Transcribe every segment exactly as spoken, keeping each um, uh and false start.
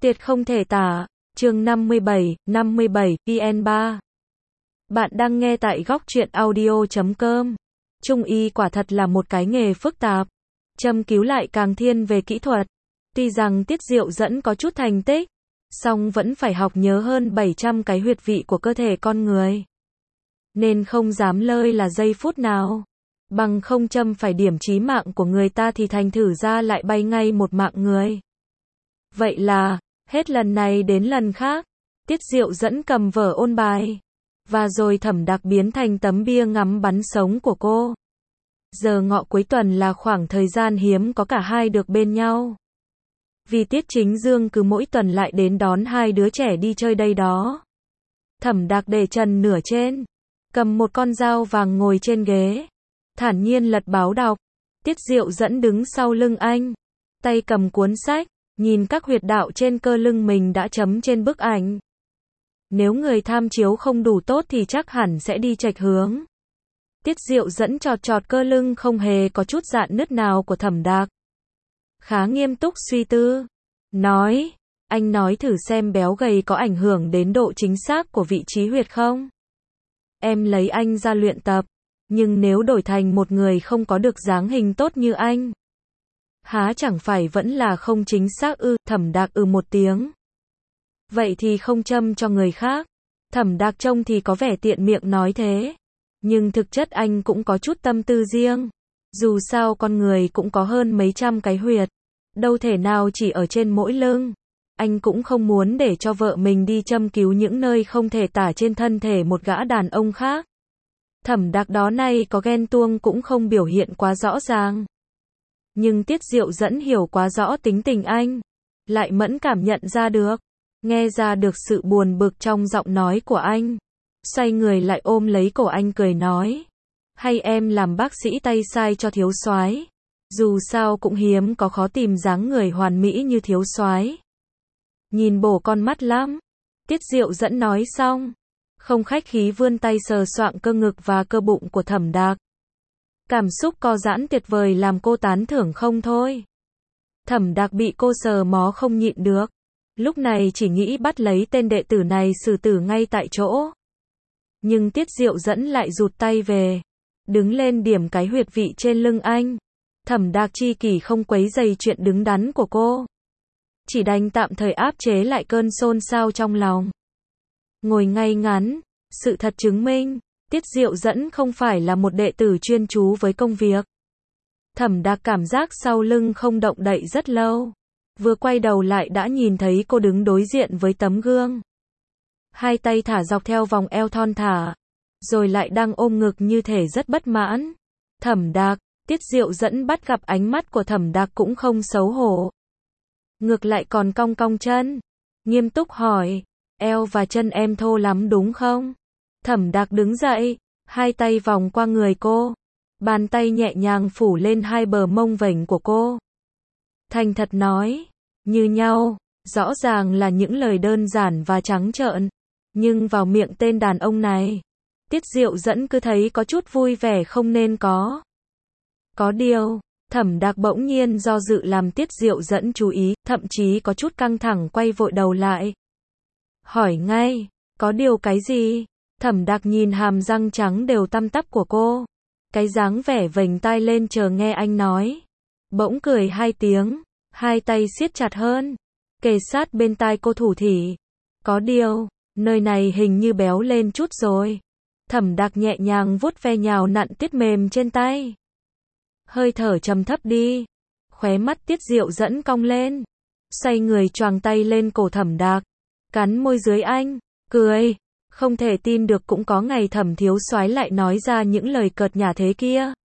Tuyệt không thể tả. Chương năm mươi bảy, năm mươi bảy, vê en ba. Bạn đang nghe tại góc truyện audio chấm com. Trung y quả thật là một cái nghề phức tạp. Châm cứu lại càng thiên về kỹ thuật. Tuy rằng Tiết Diệu Dẫn có chút thành tích, song vẫn phải học nhớ hơn bảy trăm cái huyệt vị của cơ thể con người. Nên không dám lơi là giây phút nào. Bằng không châm phải điểm chí mạng của người ta thì thành thử ra lại bay ngay một mạng người. Vậy là, hết lần này đến lần khác, Tiết Diệu Dẫn cầm vở ôn bài. Và rồi Thẩm Đạc biến thành tấm bia ngắm bắn sống của cô. Giờ ngọ cuối tuần là khoảng thời gian hiếm có cả hai được bên nhau. Vì Tiết Chính Dương cứ mỗi tuần lại đến đón hai đứa trẻ đi chơi đây đó. Thẩm Đạc để trần nửa trên, cầm một con dao vàng ngồi trên ghế, thản nhiên lật báo đọc. Tiết Diệu Dẫn đứng sau lưng anh, tay cầm cuốn sách, nhìn các huyệt đạo trên cơ lưng mình đã chấm trên bức ảnh. Nếu người tham chiếu không đủ tốt thì chắc hẳn sẽ đi chệch hướng. Tiết Diệu Dẫn chọt chọt cơ lưng không hề có chút rạn nứt nào của Thẩm Đạc. Khá nghiêm túc suy tư, nói, anh nói thử xem béo gầy có ảnh hưởng đến độ chính xác của vị trí huyệt không? Em lấy anh ra luyện tập, nhưng nếu đổi thành một người không có được dáng hình tốt như anh, há chẳng phải vẫn là không chính xác ư? Thẩm Đạc ừ một tiếng. Vậy thì không châm cho người khác. Thẩm Đạc trông thì có vẻ tiện miệng nói thế, nhưng thực chất anh cũng có chút tâm tư riêng. Dù sao con người cũng có hơn mấy trăm cái huyệt, đâu thể nào chỉ ở trên mỗi lưng. Anh cũng không muốn để cho vợ mình đi châm cứu những nơi không thể tả trên thân thể một gã đàn ông khác. Thẩm Đạc đó nay có ghen tuông cũng không biểu hiện quá rõ ràng. Nhưng Tiết Diệu Dẫn hiểu quá rõ tính tình anh, lại mẫn cảm nhận ra được, nghe ra được sự buồn bực trong giọng nói của anh. Xoay người lại ôm lấy cổ anh cười nói, hay em làm bác sĩ tay sai cho thiếu soái, dù sao cũng hiếm có khó tìm dáng người hoàn mỹ như thiếu soái. Nhìn bổ con mắt lắm. Tiết Diệu Dẫn nói xong, không khách khí vươn tay sờ soạng cơ ngực và cơ bụng của Thẩm Đạc. Cảm xúc co giãn tuyệt vời làm cô tán thưởng không thôi. Thẩm Đạc bị cô sờ mó không nhịn được, lúc này chỉ nghĩ bắt lấy tên đệ tử này xử tử ngay tại chỗ. Nhưng Tiết Diệu Dẫn lại rụt tay về, đứng lên điểm cái huyệt vị trên lưng anh. Thẩm Đạc chi kỷ không quấy rầy chuyện đứng đắn của cô, chỉ đành tạm thời áp chế lại cơn xôn xao trong lòng. Ngồi ngay ngắn, sự thật chứng minh, Tiết Diệu Dẫn không phải là một đệ tử chuyên chú với công việc. Thẩm Đạc cảm giác sau lưng không động đậy rất lâu, vừa quay đầu lại đã nhìn thấy cô đứng đối diện với tấm gương. Hai tay thả dọc theo vòng eo thon thả, rồi lại đang ôm ngực như thể rất bất mãn. Thẩm Đạc, Tiết Diệu Dẫn bắt gặp ánh mắt của Thẩm Đạc cũng không xấu hổ, ngược lại còn cong cong chân, nghiêm túc hỏi, eo và chân em thô lắm đúng không? Thẩm Đạc đứng dậy, hai tay vòng qua người cô, bàn tay nhẹ nhàng phủ lên hai bờ mông vểnh của cô. Thành thật nói, như nhau, rõ ràng là những lời đơn giản và trắng trợn, nhưng vào miệng tên đàn ông này, Tiết Diệu Dẫn cứ thấy có chút vui vẻ không nên có. Có điều, Thẩm Đạc bỗng nhiên do dự làm Tiết Diệu Dẫn chú ý, thậm chí có chút căng thẳng quay vội đầu lại. Hỏi ngay, có điều cái gì? Thẩm Đạc nhìn hàm răng trắng đều tăm tắp của cô, cái dáng vẻ vểnh tai lên chờ nghe anh nói. Bỗng cười hai tiếng, hai tay siết chặt hơn, kề sát bên tai cô thủ thỉ. Có điều, nơi này hình như béo lên chút rồi. Thẩm Đạc nhẹ nhàng vuốt ve nhào nặn tiết mềm trên tay. Hơi thở trầm thấp đi. Khóe mắt Tiết Diệu Dẫn cong lên, xoay người choàng tay lên cổ Thẩm Đạc, cắn môi dưới anh, cười. Không thể tin được cũng có ngày Thẩm thiếu soái lại nói ra những lời cợt nhả thế kia.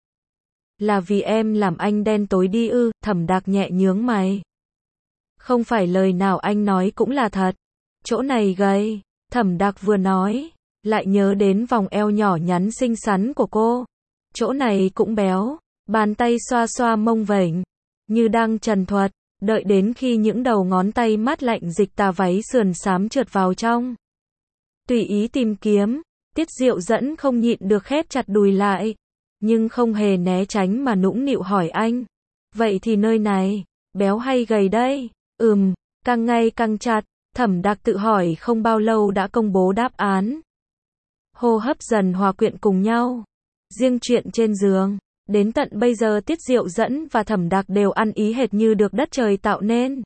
Là vì em làm anh đen tối đi ư? Thẩm Đạc nhẹ nhướng mày. Không phải lời nào anh nói cũng là thật. Chỗ này gầy. Thẩm Đạc vừa nói, lại nhớ đến vòng eo nhỏ nhắn xinh xắn của cô. Chỗ này cũng béo. Bàn tay xoa xoa mông vểnh, như đang trần thuật, đợi đến khi những đầu ngón tay mát lạnh dịch tà váy sườn xám trượt vào trong. Tùy ý tìm kiếm, Tiết Diệu Dẫn không nhịn được khép chặt đùi lại, nhưng không hề né tránh mà nũng nịu hỏi anh. Vậy thì nơi này, béo hay gầy đây? Ừm, càng ngày càng chặt. Thẩm Đạc tự hỏi không bao lâu đã công bố đáp án. Hô hấp dần hòa quyện cùng nhau. Riêng chuyện trên giường, đến tận bây giờ Tiết Diệu Dẫn và Thẩm Đạc đều ăn ý hệt như được đất trời tạo nên.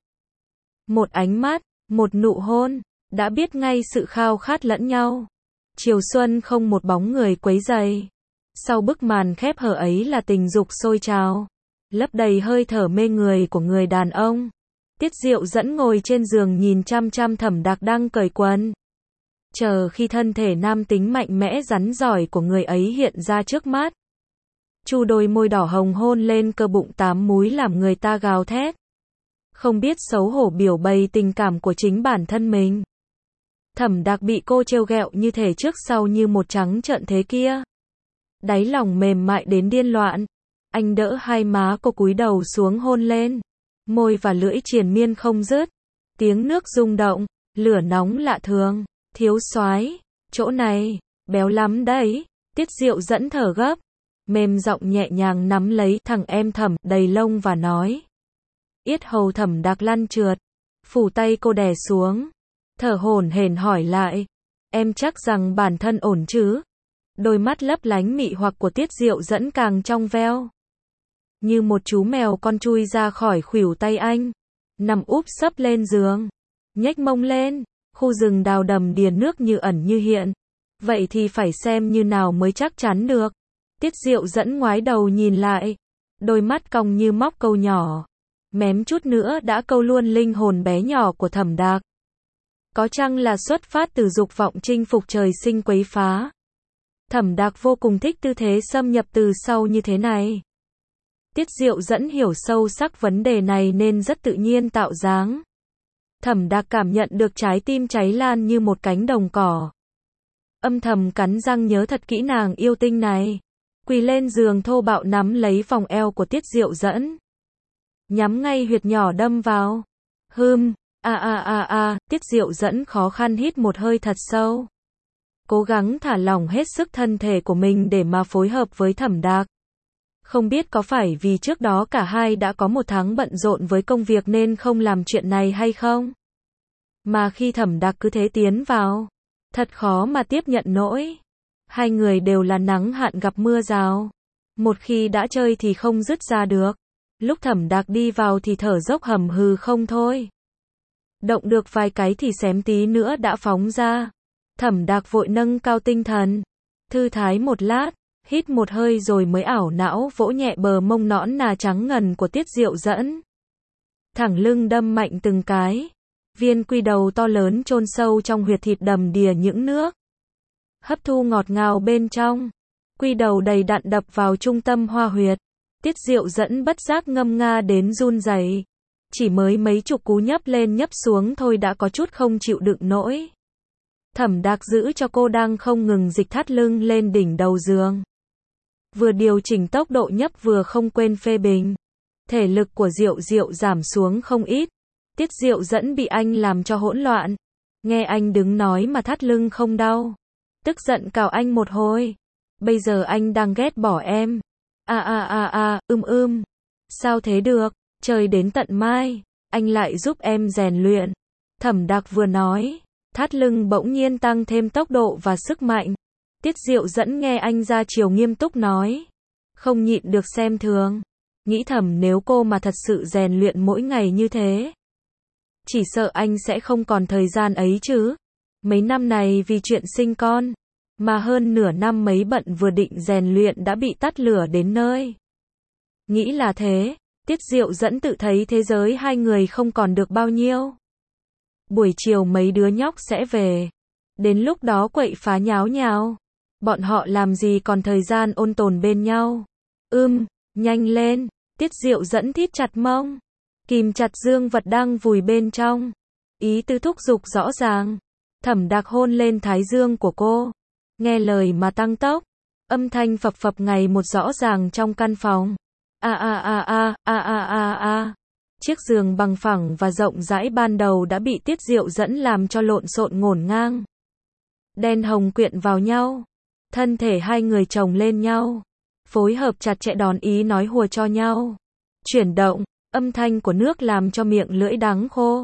Một ánh mắt, một nụ hôn, đã biết ngay sự khao khát lẫn nhau. Chiều xuân không một bóng người quấy rầy. Sau bức màn khép hờ ấy là tình dục sôi trào, lấp đầy hơi thở mê người của người đàn ông. Tiết Diệu Dẫn ngồi trên giường nhìn chăm chăm Thẩm Đạc đang cởi quần. Chờ khi thân thể nam tính mạnh mẽ rắn giỏi của người ấy hiện ra trước mắt. Chu đôi môi đỏ hồng hôn lên cơ bụng tám múi làm người ta gào thét. Không biết xấu hổ biểu bày tình cảm của chính bản thân mình. Thẩm Đạc bị cô trêu ghẹo như thể trước sau như một trắng trợn thế kia. Đáy lòng mềm mại đến điên loạn. Anh đỡ hai má cô cúi đầu xuống hôn lên. Môi và lưỡi triền miên không dứt. Tiếng nước rung động, lửa nóng lạ thường. Thiếu soái, chỗ này, béo lắm đấy. Tiết Diệu Dẫn thở gấp. Mềm giọng nhẹ nhàng nắm lấy thằng em Thẩm đầy lông và nói. Yết hầu Thẩm Đạc lăn trượt. Phủ tay cô đè xuống. Thở hổn hển hỏi lại. Em chắc rằng bản thân ổn chứ? Đôi mắt lấp lánh mị hoặc của Tiết Diệu Dẫn càng trong veo. Như một chú mèo con chui ra khỏi khuỷu tay anh. Nằm úp sấp lên giường. Nhếch mông lên. Khu rừng đào đầm đìa nước như ẩn như hiện. Vậy thì phải xem như nào mới chắc chắn được. Tiết Diệu Dẫn ngoái đầu nhìn lại. Đôi mắt cong như móc câu nhỏ. Mém chút nữa đã câu luôn linh hồn bé nhỏ của Thẩm Đạc. Có chăng là xuất phát từ dục vọng chinh phục trời sinh quấy phá. Thẩm Đạc vô cùng thích tư thế xâm nhập từ sau như thế này. Tiết Diệu Dẫn hiểu sâu sắc vấn đề này nên rất tự nhiên tạo dáng. Thẩm Đạc cảm nhận được trái tim cháy lan như một cánh đồng cỏ. Âm thầm cắn răng nhớ thật kỹ nàng yêu tinh này. Quỳ lên giường thô bạo nắm lấy vòng eo của Tiết Diệu Dẫn. Nhắm ngay huyệt nhỏ đâm vào. Hừm, a a a a, Tiết Diệu Dẫn khó khăn hít một hơi thật sâu. Cố gắng thả lỏng hết sức thân thể của mình để mà phối hợp với Thẩm Đạc. Không biết có phải vì trước đó cả hai đã có một tháng bận rộn với công việc nên không làm chuyện này hay không? Mà khi Thẩm Đạc cứ thế tiến vào, thật khó mà tiếp nhận nổi. Hai người đều là nắng hạn gặp mưa rào. Một khi đã chơi thì không dứt ra được. Lúc Thẩm Đạc đi vào thì thở dốc hầm hừ không thôi. Động được vài cái thì xém tí nữa đã phóng ra. Thẩm Đạc vội nâng cao tinh thần. Thư thái một lát, hít một hơi rồi mới ảo não vỗ nhẹ bờ mông nõn nà trắng ngần của Tiết Diệu Dẫn. Thẳng lưng đâm mạnh từng cái. Viên quy đầu to lớn chôn sâu trong huyệt thịt đầm đìa những nước. Hấp thu ngọt ngào bên trong. Quy đầu đầy đặn đập vào trung tâm hoa huyệt. Tiết Diệu Dẫn bất giác ngâm nga đến run rẩy. Chỉ mới mấy chục cú nhấp lên nhấp xuống thôi đã có chút không chịu đựng nổi. Thẩm Đạc giữ cho cô đang không ngừng dịch thắt lưng lên đỉnh đầu giường. Vừa điều chỉnh tốc độ nhấp vừa không quên phê bình. Thể lực của Diệu Diệu giảm xuống không ít. Tiết Diệu Dẫn bị anh làm cho hỗn loạn. Nghe anh đứng nói mà thắt lưng không đau. Tức giận cào anh một hồi. Bây giờ anh đang ghét bỏ em. A a a a, ưm ưm. Sao thế được, trời đến tận mai, anh lại giúp em rèn luyện. Thẩm Đạc vừa nói, thắt lưng bỗng nhiên tăng thêm tốc độ và sức mạnh. Tiết Diệu Dẫn nghe anh ra chiều nghiêm túc nói. Không nhịn được xem thường. Nghĩ thầm nếu cô mà thật sự rèn luyện mỗi ngày như thế. Chỉ sợ anh sẽ không còn thời gian ấy chứ. Mấy năm này vì chuyện sinh con. Mà hơn nửa năm mấy bận vừa định rèn luyện đã bị tắt lửa đến nơi. Nghĩ là thế. Tiết Diệu Dẫn tự thấy thế giới hai người không còn được bao nhiêu. Buổi chiều mấy đứa nhóc sẽ về. Đến lúc đó quậy phá nháo nhào. Bọn họ làm gì còn thời gian ôn tồn bên nhau. Ưm, nhanh lên. Tiết Diệu Dẫn thít chặt mông. Kìm chặt dương vật đang vùi bên trong. Ý tứ thúc giục rõ ràng. Thẩm Đạc hôn lên thái dương của cô. Nghe lời mà tăng tốc. Âm thanh phập phập ngày một rõ ràng trong căn phòng. A a a a, a a a a. Chiếc giường bằng phẳng và rộng rãi ban đầu đã bị Tiết Diệu Dẫn làm cho lộn xộn ngổn ngang. Đen hồng quyện vào nhau. Thân thể hai người chồng lên nhau. Phối hợp chặt chẽ đón ý nói hùa cho nhau. Chuyển động, âm thanh của nước làm cho miệng lưỡi đắng khô.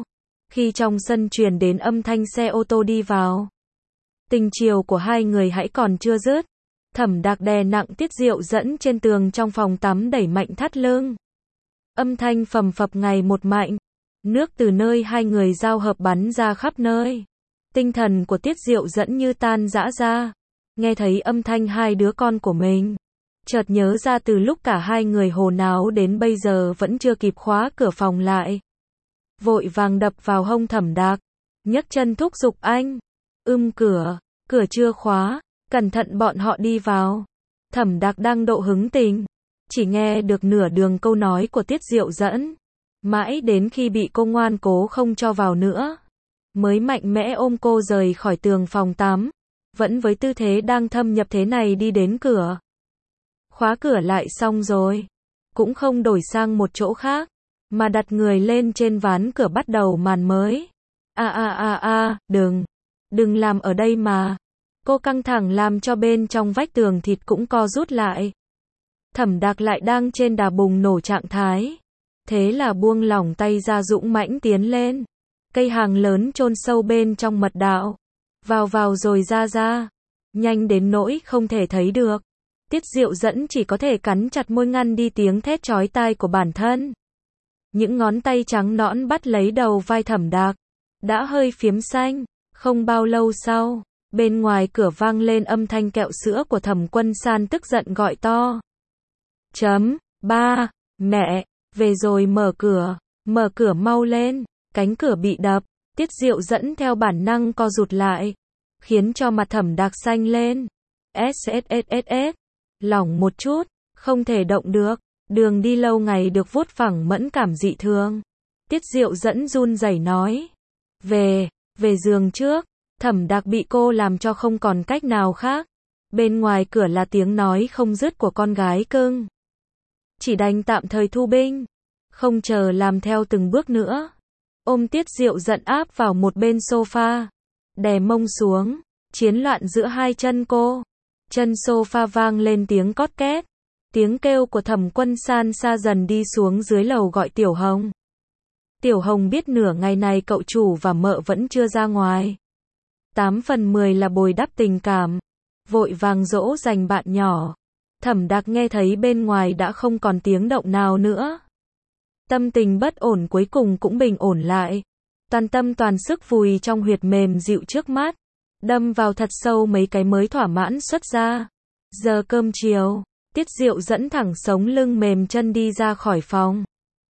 Khi trong sân truyền đến âm thanh xe ô tô đi vào. Tình chiều của hai người hãy còn chưa dứt. Thẩm Đạc đè nặng Tiết Diệu Dẫn trên tường trong phòng tắm đẩy mạnh thắt lưng. Âm thanh phầm phập ngày một mạnh. Nước từ nơi hai người giao hợp bắn ra khắp nơi. Tinh thần của Tiết Diệu Dẫn như tan rã ra. Nghe thấy âm thanh hai đứa con của mình. Chợt nhớ ra từ lúc cả hai người hồ náo đến bây giờ vẫn chưa kịp khóa cửa phòng lại. Vội vàng đập vào hông Thẩm Đạc. Nhấc chân thúc giục anh. Ưm cửa, cửa chưa khóa, cẩn thận bọn họ đi vào. Thẩm Đạc đang độ hứng tình. Chỉ nghe được nửa đường câu nói của Tiết Diệu Dẫn. Mãi đến khi bị cô ngoan cố không cho vào nữa. Mới mạnh mẽ ôm cô rời khỏi tường phòng tắm. Vẫn với tư thế đang thâm nhập thế này đi đến cửa. Khóa cửa lại xong rồi. Cũng không đổi sang một chỗ khác. Mà đặt người lên trên ván cửa bắt đầu màn mới. A a a a, đừng. Đừng làm ở đây mà. Cô căng thẳng làm cho bên trong vách tường thịt cũng co rút lại. Thẩm Đạc lại đang trên đà bùng nổ trạng thái. Thế là buông lỏng tay ra dũng mãnh tiến lên. Cây hàng lớn chôn sâu bên trong mật đạo. Vào vào rồi ra ra. Nhanh đến nỗi không thể thấy được. Tiết Diệu Dẫn chỉ có thể cắn chặt môi ngăn đi tiếng thét chói tai của bản thân. Những ngón tay trắng nõn bắt lấy đầu vai Thẩm Đạc. Đã hơi phiếm xanh. Không bao lâu sau, bên ngoài cửa vang lên âm thanh kẹo sữa của Thẩm Quân San tức giận gọi to. Chấm, ba, mẹ, về rồi mở cửa, mở cửa mau lên, cánh cửa bị đập, Tiết Diệu Dẫn theo bản năng co rụt lại, khiến cho mặt Thẩm Đạc xanh lên. ét lỏng một chút, không thể động được, đường đi lâu ngày được vuốt phẳng mẫn cảm dị thường. Tiết Diệu Dẫn run rẩy nói. Về, về giường trước. Thẩm Đạc bị cô làm cho không còn cách nào khác. Bên ngoài cửa là tiếng nói không dứt của con gái cưng. Chỉ đành tạm thời thu binh. Không chờ làm theo từng bước nữa. Ôm Tiết Diệu Dẫn áp vào một bên sofa. Đè mông xuống. Chiến loạn giữa hai chân cô. Chân sofa vang lên tiếng cót két. Tiếng kêu của Thẩm Quân San xa dần đi xuống dưới lầu gọi Tiểu Hồng. Tiểu Hồng biết nửa ngày này cậu chủ và mợ vẫn chưa ra ngoài. Tám phần mười là bồi đắp tình cảm. Vội vàng dỗ dành bạn nhỏ. Thẩm Đạc nghe thấy bên ngoài đã không còn tiếng động nào nữa. Tâm tình bất ổn cuối cùng cũng bình ổn lại. Toàn tâm toàn sức vùi trong huyệt mềm dịu trước mắt. Đâm vào thật sâu mấy cái mới thỏa mãn xuất ra. Giờ cơm chiều. Tiết Diệu Dẫn thẳng sống lưng mềm chân đi ra khỏi phòng.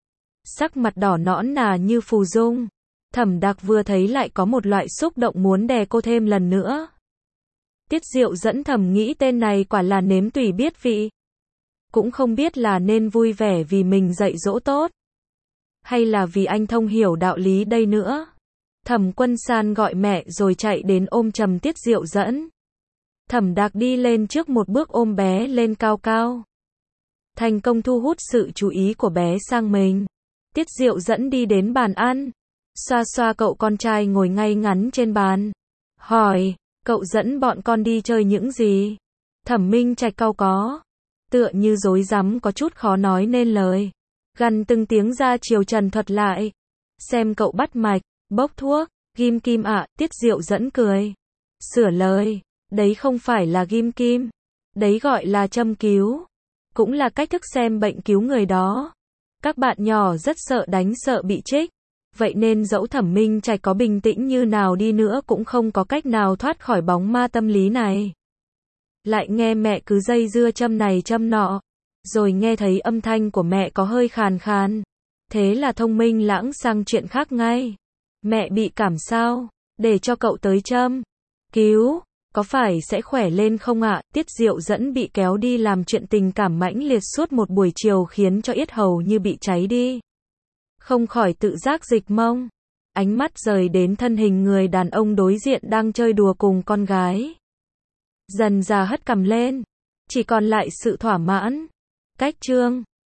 Sắc mặt đỏ nõn nà như phù dung. Thẩm Đạc vừa thấy lại có một loại xúc động muốn đè cô thêm lần nữa. Tiết Diệu Dẫn thầm nghĩ tên này quả là nếm tùy biết vị. Cũng không biết là nên vui vẻ vì mình dạy dỗ tốt. Hay là vì anh thông hiểu đạo lý đây nữa. Thẩm Quân San gọi mẹ rồi chạy đến ôm chầm Tiết Diệu Dẫn. Thẩm Đạc đi lên trước một bước ôm bé lên cao cao. Thành công thu hút sự chú ý của bé sang mình. Tiết Diệu Dẫn đi đến bàn ăn. Xoa xoa cậu con trai ngồi ngay ngắn trên bàn. Hỏi, cậu dẫn bọn con đi chơi những gì? Thẩm Minh Trạch cau có. Tựa như rối rắm có chút khó nói nên lời. Gằn từng tiếng ra chiều trần thuật lại. Xem cậu bắt mạch, bốc thuốc, ghim kim ạ, Tiết Diệu Dẫn cười. Sửa lời, đấy không phải là ghim kim. Đấy gọi là châm cứu. Cũng là cách thức xem bệnh cứu người đó. Các bạn nhỏ rất sợ đánh sợ bị trích. Vậy nên dẫu Thẩm Minh Trạch có bình tĩnh như nào đi nữa cũng không có cách nào thoát khỏi bóng ma tâm lý này. Lại nghe mẹ cứ dây dưa châm này châm nọ. Rồi nghe thấy âm thanh của mẹ có hơi khàn khàn. Thế là thông minh lãng sang chuyện khác ngay. Mẹ bị cảm sao? Để cho cậu tới châm. Cứu, có phải sẽ khỏe lên không ạ? Tiết Diệu Dẫn bị kéo đi làm chuyện tình cảm mãnh liệt suốt một buổi chiều khiến cho yết hầu như bị cháy đi. Không khỏi tự giác dịch mông. Ánh mắt rời đến thân hình người đàn ông đối diện đang chơi đùa cùng con gái. Dần dà hất cằm lên. Chỉ còn lại sự thỏa mãn. Cách chương